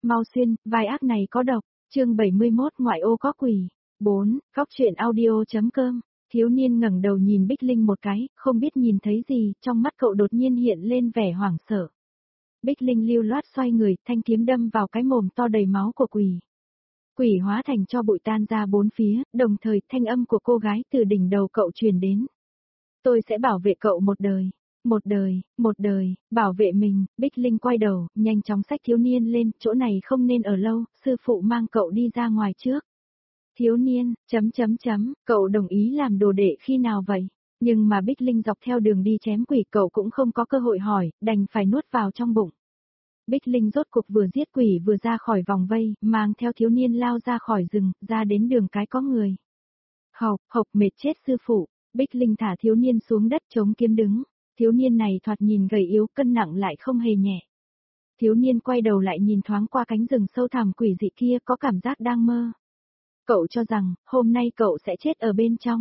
mau xuyên, vai ác này có độc. Chương 71 ngoại ô có quỷ. 4. Góc truyện audio.com. Thiếu niên ngẩng đầu nhìn Bích Linh một cái, không biết nhìn thấy gì, trong mắt cậu đột nhiên hiện lên vẻ hoảng sợ. Bích Linh lưu loát xoay người, thanh kiếm đâm vào cái mồm to đầy máu của quỷ. Quỷ hóa thành cho bụi tan ra bốn phía, đồng thời thanh âm của cô gái từ đỉnh đầu cậu truyền đến. Tôi sẽ bảo vệ cậu một đời. Một đời, bảo vệ mình. Bích Linh quay đầu, nhanh chóng xách thiếu niên lên, chỗ này không nên ở lâu, sư phụ mang cậu đi ra ngoài trước. Thiếu niên, cậu đồng ý làm đồ đệ khi nào vậy? Nhưng mà Bích Linh dọc theo đường đi chém quỷ cậu cũng không có cơ hội hỏi, đành phải nuốt vào trong bụng. Bích Linh rốt cuộc vừa giết quỷ vừa ra khỏi vòng vây, mang theo thiếu niên lao ra khỏi rừng, ra đến đường cái có người. Hộc mệt chết sư phụ. Bích Linh thả thiếu niên xuống đất chống kiếm đứng. Thiếu niên này thoạt nhìn gầy yếu, cân nặng lại không hề nhẹ. Thiếu niên quay đầu lại nhìn thoáng qua cánh rừng sâu thẳm quỷ dị kia, có cảm giác đang mơ. Cậu cho rằng, hôm nay cậu sẽ chết ở bên trong.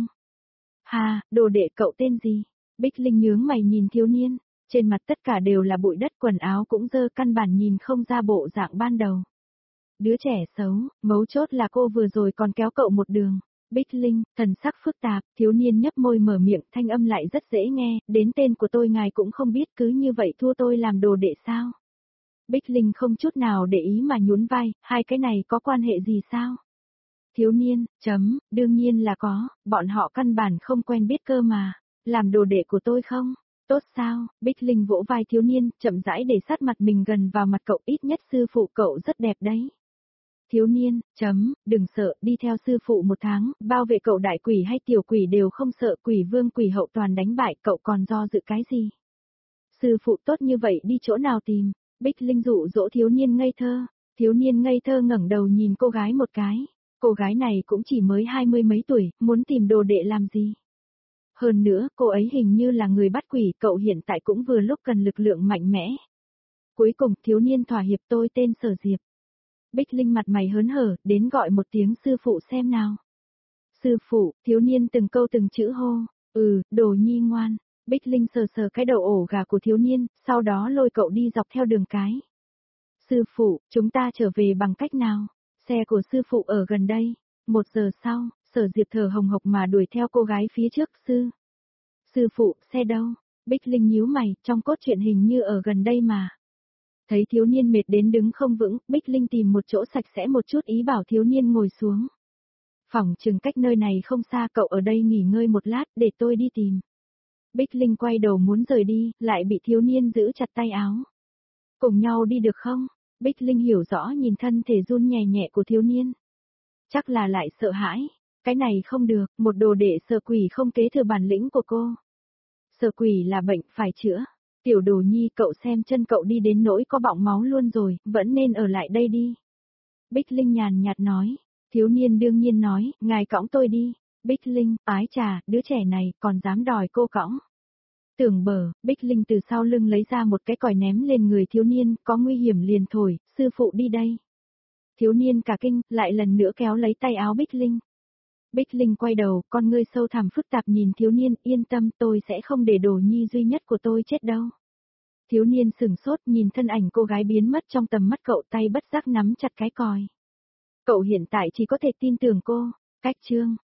Đồ đệ cậu tên gì? Bích Linh nhướng mày nhìn thiếu niên, trên mặt tất cả đều là bụi đất, quần áo cũng dơ, căn bản nhìn không ra bộ dạng ban đầu. Đứa trẻ xấu, mấu chốt là cô vừa rồi còn kéo cậu một đường. Bích Linh, thần sắc phức tạp, thiếu niên nhấp môi mở miệng, thanh âm lại rất dễ nghe, đến tên của tôi ngài cũng không biết, cứ như vậy thua tôi làm đồ đệ sao? Bích Linh không chút nào để ý mà nhún vai, hai cái này có quan hệ gì sao? Thiếu niên, đương nhiên là có, bọn họ căn bản không quen biết cơ mà, làm đồ đệ của tôi không? Tốt sao? Bích Linh vỗ vai thiếu niên, chậm rãi để sát mặt mình gần vào mặt cậu, ít nhất sư phụ cậu rất đẹp đấy. Thiếu niên, đừng sợ, đi theo sư phụ 1 tháng, bao vệ cậu đại quỷ hay tiểu quỷ đều không sợ, quỷ vương quỷ hậu toàn đánh bại, cậu còn do dự cái gì? Sư phụ tốt như vậy đi chỗ nào tìm? Bích Linh dụ dỗ thiếu niên ngây thơ. Thiếu niên ngây thơ ngẩng đầu nhìn cô gái một cái. Cô gái này cũng chỉ mới 20 mấy tuổi, muốn tìm đồ đệ làm gì? Hơn nữa, cô ấy hình như là người bắt quỷ, cậu hiện tại cũng vừa lúc cần lực lượng mạnh mẽ. Cuối cùng, thiếu niên thỏa hiệp, tôi tên Sở Diệp. Bích Linh mặt mày hớn hở, đến gọi một tiếng sư phụ xem nào. Sư phụ, thiếu niên từng câu từng chữ hô. Đồ nhi ngoan. Bích Linh sờ sờ cái đầu ổ gà của thiếu niên, sau đó lôi cậu đi dọc theo đường cái. Sư phụ, chúng ta trở về bằng cách nào? Xe của sư phụ ở gần đây. 1 giờ sau, Sở Diệp thở hồng hộc mà đuổi theo cô gái phía trước. Sư phụ, xe đâu? Bích Linh nhíu mày, trong cốt truyện hình như ở gần đây mà. Thấy thiếu niên mệt đến đứng không vững, Bích Linh tìm một chỗ sạch sẽ một chút, ý bảo thiếu niên ngồi xuống. Phỏng chừng cách nơi này không xa, cậu ở đây nghỉ ngơi một lát, để tôi đi tìm. Bích Linh quay đầu muốn rời đi, lại bị thiếu niên giữ chặt tay áo. Cùng nhau đi được không? Bích Linh hiểu rõ nhìn thân thể run nhẹ nhẹ của thiếu niên. Chắc là lại sợ hãi. Cái này không được, một đồ đệ sợ quỷ không kế thừa bản lĩnh của cô. Sợ quỷ là bệnh, phải chữa. Tiểu đồ nhi, cậu xem chân cậu đi đến nỗi có bọng máu luôn rồi, vẫn nên ở lại đây đi. Bích Linh nhàn nhạt nói. Thiếu niên đương nhiên nói, ngài cõng tôi đi. Bích Linh, ái trà, đứa trẻ này còn dám đòi cô cõng. Tưởng bờ, Bích Linh từ sau lưng lấy ra một cái còi ném lên người thiếu niên, có nguy hiểm liền thổi, sư phụ đi đây. Thiếu niên cả kinh, lại lần nữa kéo lấy tay áo Bích Linh. Bích Linh quay đầu, con ngươi sâu thẳm phức tạp nhìn thiếu niên, yên tâm, tôi sẽ không để đồ nhi duy nhất của tôi chết đâu. Thiếu niên sửng sốt nhìn thân ảnh cô gái biến mất trong tầm mắt cậu, tay bất giác nắm chặt cái còi. Cậu hiện tại chỉ có thể tin tưởng cô. Cách chương